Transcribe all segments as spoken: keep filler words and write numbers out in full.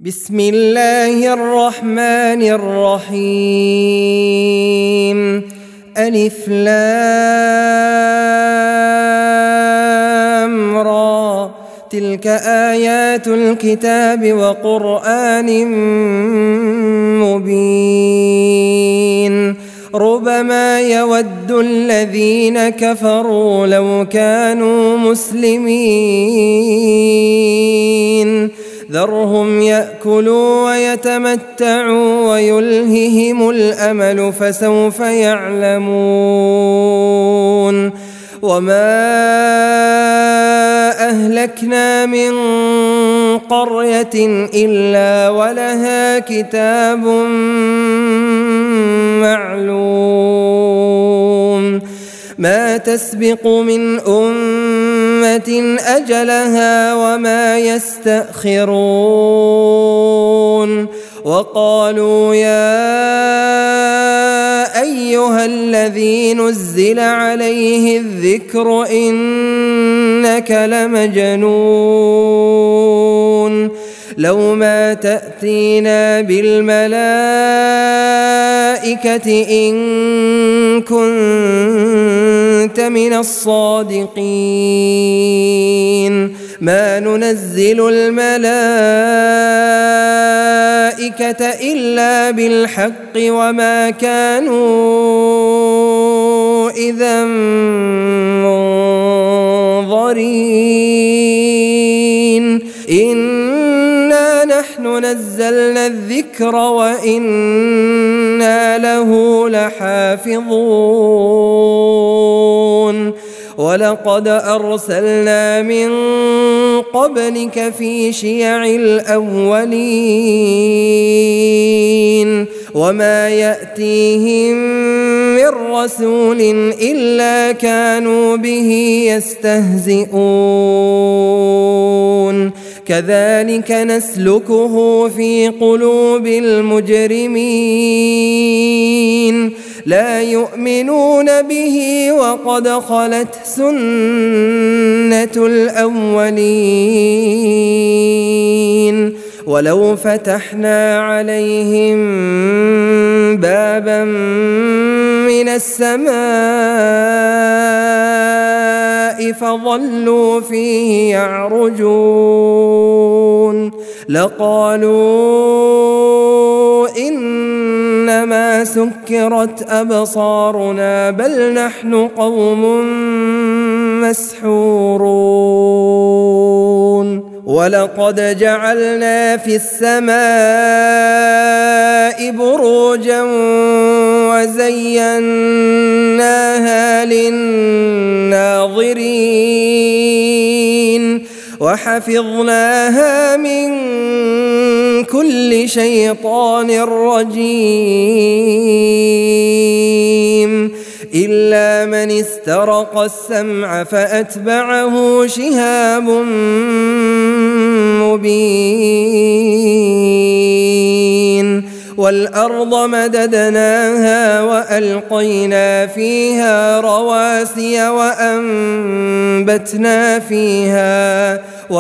بسم الله الرحمن الرحيم. ألف لام را، تلك آيات الكتاب وقرآن مبين. ربما يود الذين كفروا لو كانوا مسلمين، ذرهم يأكلوا ويتمتعوا ويلههم الأمل فسوف يعلمون. وما أهلكنا من قرية إلا ولها كتاب معلوم، ما تسبق من أمة أجلها وما يستأخرون. وقالوا يا أيها الذي نزل عليه الذكر إنك لمجنون، لو ما تأتينا بالملائكة إن كنت من الصادقين. ما ننزل الملائكة إلا بالحق وما كانوا إذا منظرين. إنا نحن نزلنا الذكر وإنا له لحافظون. ولقد أرسلنا من قبلك في شيع الأولين، وما يأتيهم من رسول إلا كانوا به يستهزئون. كذلك نسلكه في قلوب المجرمين، لا يؤمنون به وقد خلت سنة الأولين. ولو فتحنا عليهم بابا من السماء فظلوا فيه يعرجون لقالوا إنما سكرت أبصارنا بل نحن قوم مسحورون. ولقد جعلنا في السماء بروجا وزيناها للناظرين وحفظناها من كل شيطان رجيم إلا من استرق السمع فأتبعه شهاب مبين. والأرض مددناها وألقينا فيها رواسي وأنبتنا فيها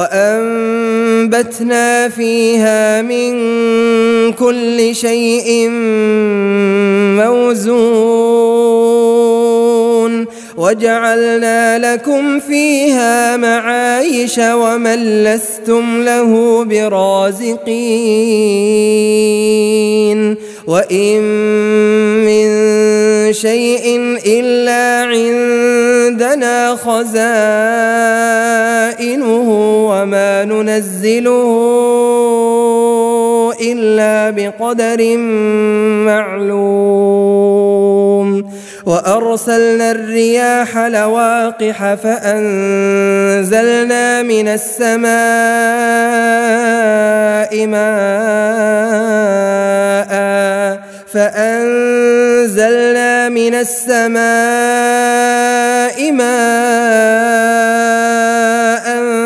وأنبتنا فيها من كل شيء موزون وجعلنا لكم فيها معايش ومن لستم له برازقين. وإن من شيء إلا عندنا خزائنه وما ننزله إلا بقدر معلوم. وأرسلنا الرياح لواقح فأنزلنا من السماء ماء فأنزلنا من السماء ماء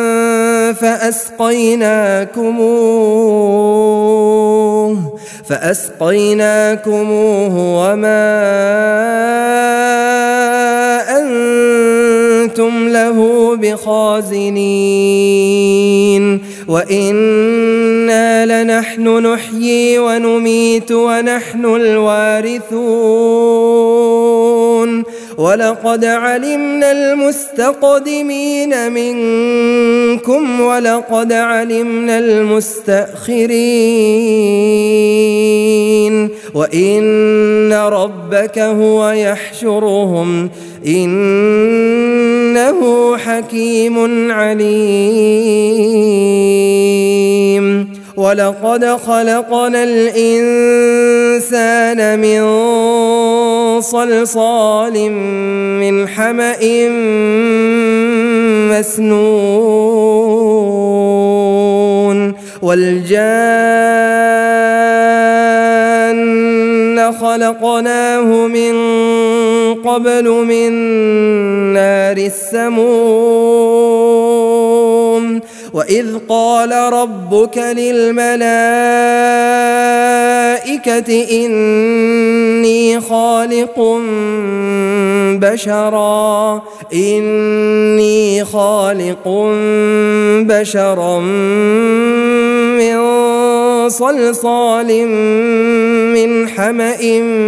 فأسقيناكموه فأسقيناكموه وما أنتم له بخازنين وإنا لنحن نحيي ونميت ونحن الوارثون ولقد علمنا المستقدمين منكم ولقد علمنا المستأخرين وإن ربك هو يحشرهم إنه حكيم عليم ولقد خلقنا الإنسان من صلصال من حمأ مسنون والجان خلقناه من قبل من نار السموم وإذ قال ربك للملائكة إني خالق بشرا إني خالق بشرا من صلصال من حمأ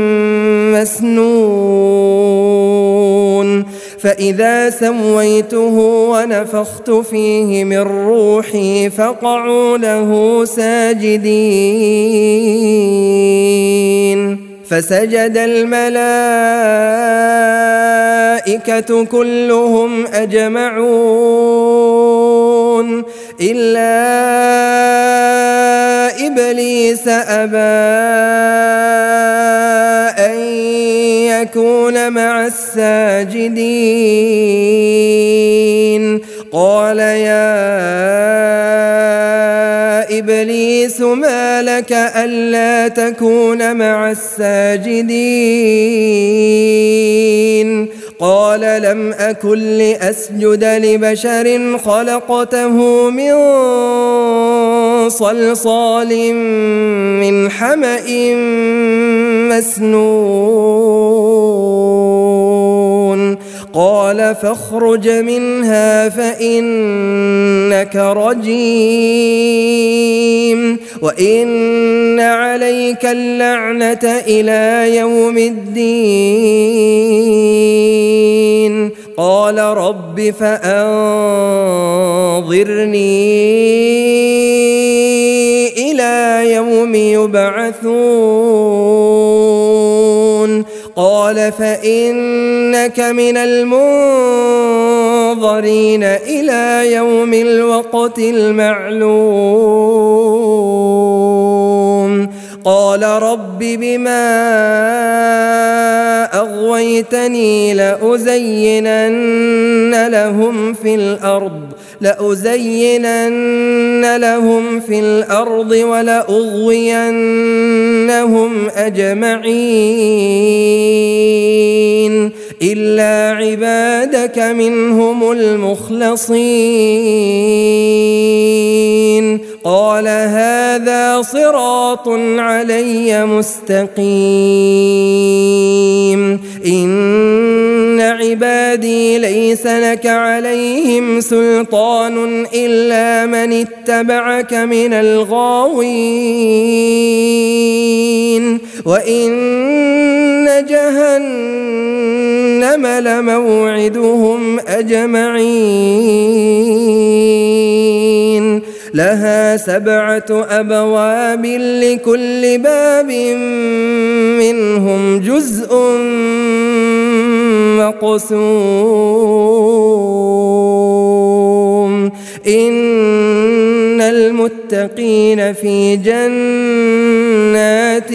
مسنون فإذا سويته ونفخت فيه من روحي فقعوا له ساجدين فسجد الملائكة كلهم أجمعون إلا إبليس أبى أن يكون مع الساجدين قال يا إبليس ما لك ألا تكون مع الساجدين قال لم أكن لأسجد لبشر خلقته من صلصال من حمأ مسنون قال فاخرج منها فإنك رجيم وإن عليك اللعنة إلى يوم الدين قال رب فأنظرني إلى يوم يبعثون قال فإنك من المنظرين إلى يوم الوقت المعلوم قال رب بما أغويتني لأزينن لهم في الأرض لأزينن لهم في الأرض ولأغوينهم أجمعين إلا عبادك منهم المخلصين قال هذا صراط علي مستقيم إن عبادي ليس لك عليهم سلطان إلا من اتبعك من الغاوين وإن جهنم لموعدهم أجمعين لها سبعة أبواب لكل باب منهم جزء مقسوم إن المتقين في جنات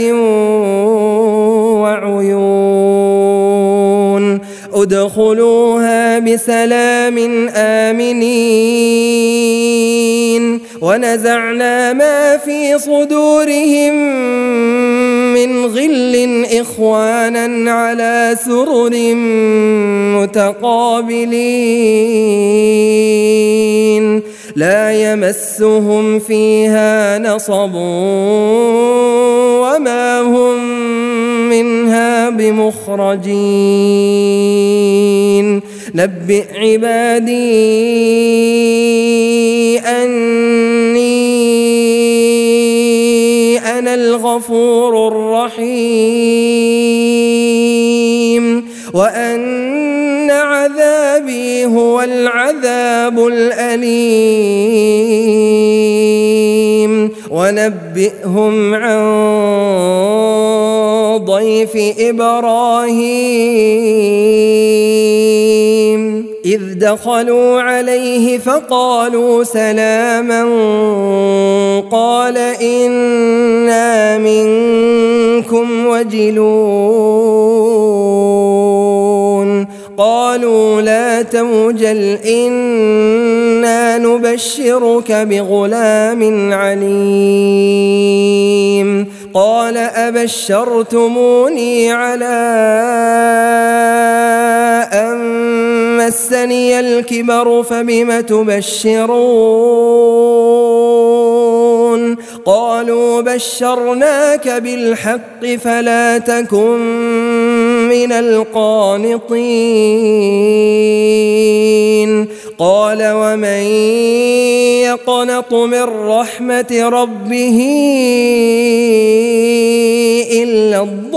وعيون ادخلوها بسلام آمنين ونزعنا ما في صدورهم من غل إخوانا على سرر متقابلين لا يمسهم فيها نصب وما هم منها بمخرجين نبئ عبادي أني أنا الغفور الرحيم وأن عذابي هو العذاب الأليم ونبئهم عن ضيف إبراهيم إذ دخلوا عليه فقالوا سلاما قال إنا منكم وجلون قالوا لا توجل إنا نبشرك بغلام عليم قال أبشرتموني على أن مسني الكبر فبم تبشرون قالوا بشرناك بالحق فلا تكن من القانطين قال ومن يقنط من رحمة ربه إلا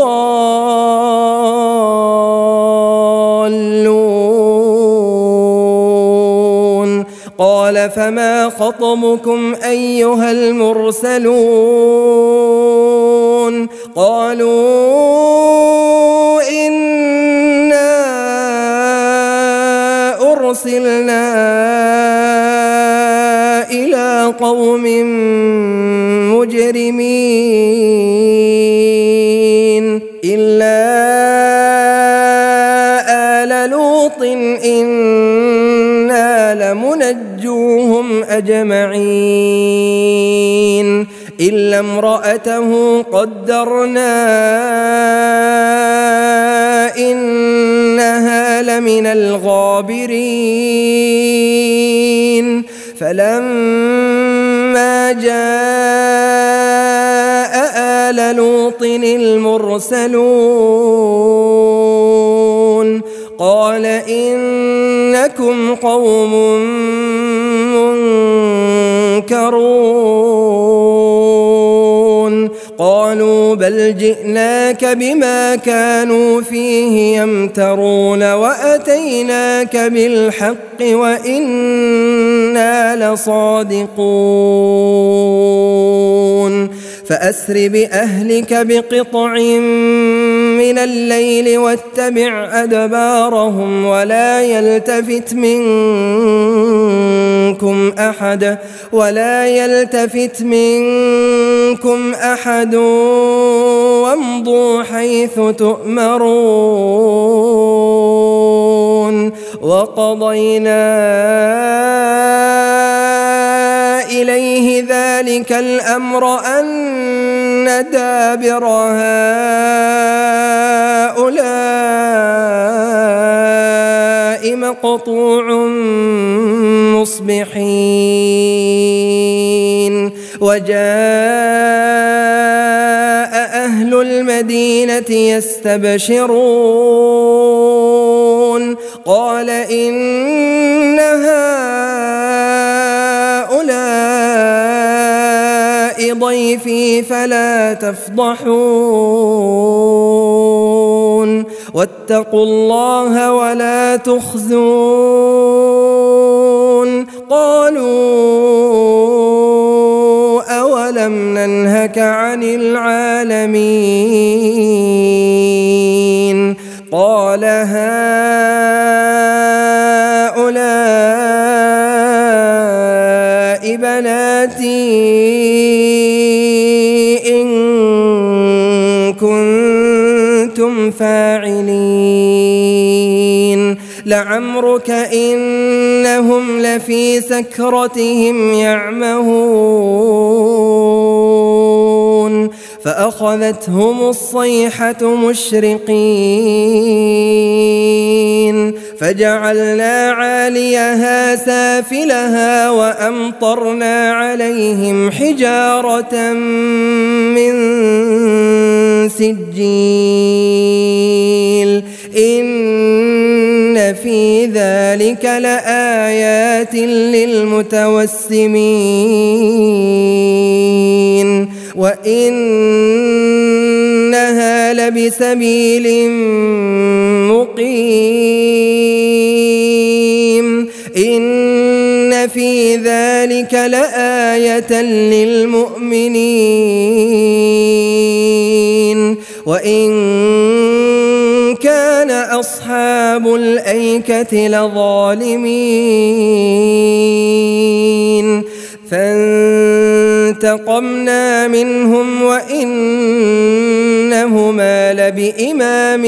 الضالون قال فما خطبكم أيها المرسلون قالوا إنا أرسلنا إلى قوم مجرمين إلا آل لوط إنا لمنجوهم أجمعين إلا امرأته قدرنا إنها لمن الغابرين فلما جاء آل لوط المرسلون قال إنكم قوم منكرون قالوا بل جئناك بما كانوا فيه يمترون وأتيناك بالحق وإنا لصادقون فأسر بأهلك بقطع من الليل واتبع أدبارهم ولا يلتفت منكم أحد ولا يلتفت منكم أحد وامضوا حيث تؤمرون وقضينا إليه ذلك الأمر أن دابر هؤلاء مقطوع مصبحين وجاء أهل المدينة يستبشرون قال إن هؤلاء ضيفي فلا تفضحون واتقوا الله ولا تخزون قالوا أولم ننهك عن العالمين قال هؤلاء بناتي إن كنتم فاعلين لعمرك إنهم لفي سكرتهم يعمهون فأخذتهم الصيحة مشرقين فجعلنا عاليها سافلها وأمطرنا عليهم حجارة من سجيل إن في ذلك لآيات للمتوسمين وإنها لبسبيل مقيم إن في ذلك لآية للمؤمنين وإن كان أصحاب الأيكة لظالمين فانتقمنا منهم وإنهما لبإمام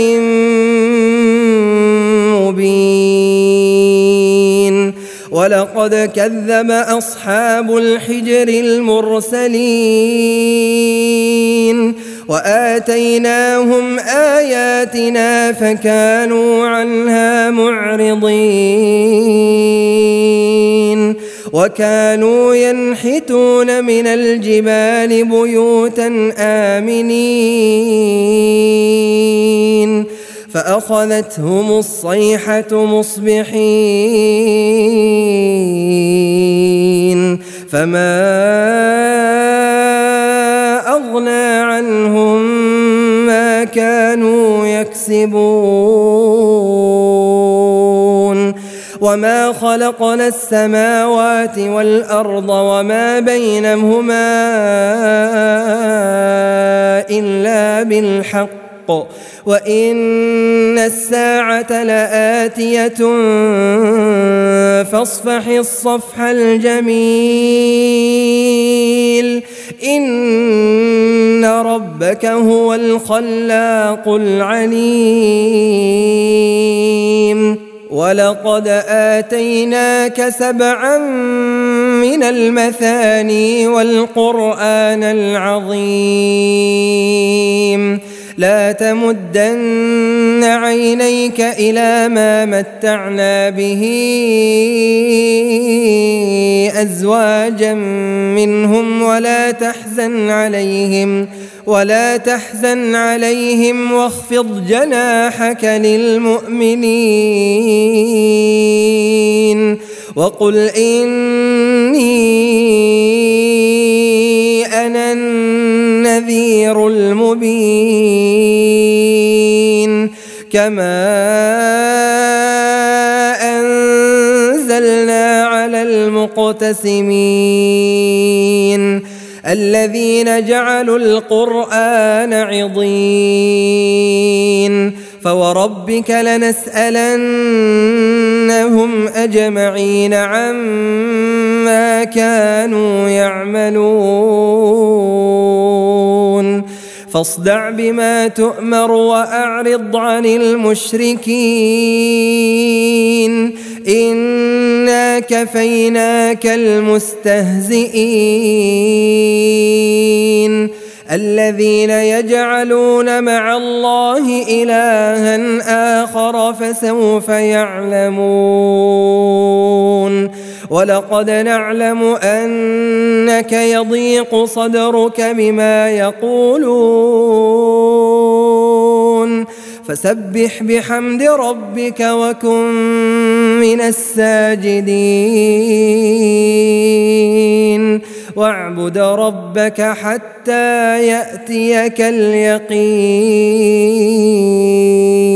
مبين ولقد كذب أصحاب الحجر المرسلين وآتيناهم آياتنا فكانوا عنها معرضين وكانوا ينحتون من الجبال بيوتا آمنين فأخذتهم الصيحة مصبحين فما أغنى عنهم ما كانوا يكسبون وما خلقنا السماوات والأرض وما بينهما إلا بالحق وإن الساعة لآتية فاصفح الصفح الجميل إن ربك هو الخلاق العليم ولقد آتيناك سبعا من المثاني والقرآن العظيم لا تمدن عينيك إلى ما متعنا به أزواجا منهم ولا تحزن عليهم ولا تحزن عليهم واخفض جناحك للمؤمنين وقل إني أنا النذير المبين كما أنزلنا على المقتسمين الذين جعلوا القرآن عضين فوربك لنسألنهم أجمعين عما كانوا يعملون فاصدع بما تؤمر وأعرض عن المشركين إنا كفيناك المستهزئين الذين يجعلون مع الله إلها آخر فسوف يعلمون ولقد نعلم أنك يضيق صدرك بما يقولون فسبح بحمد ربك وكن من الساجدين واعبد ربك حتى يأتيك اليقين.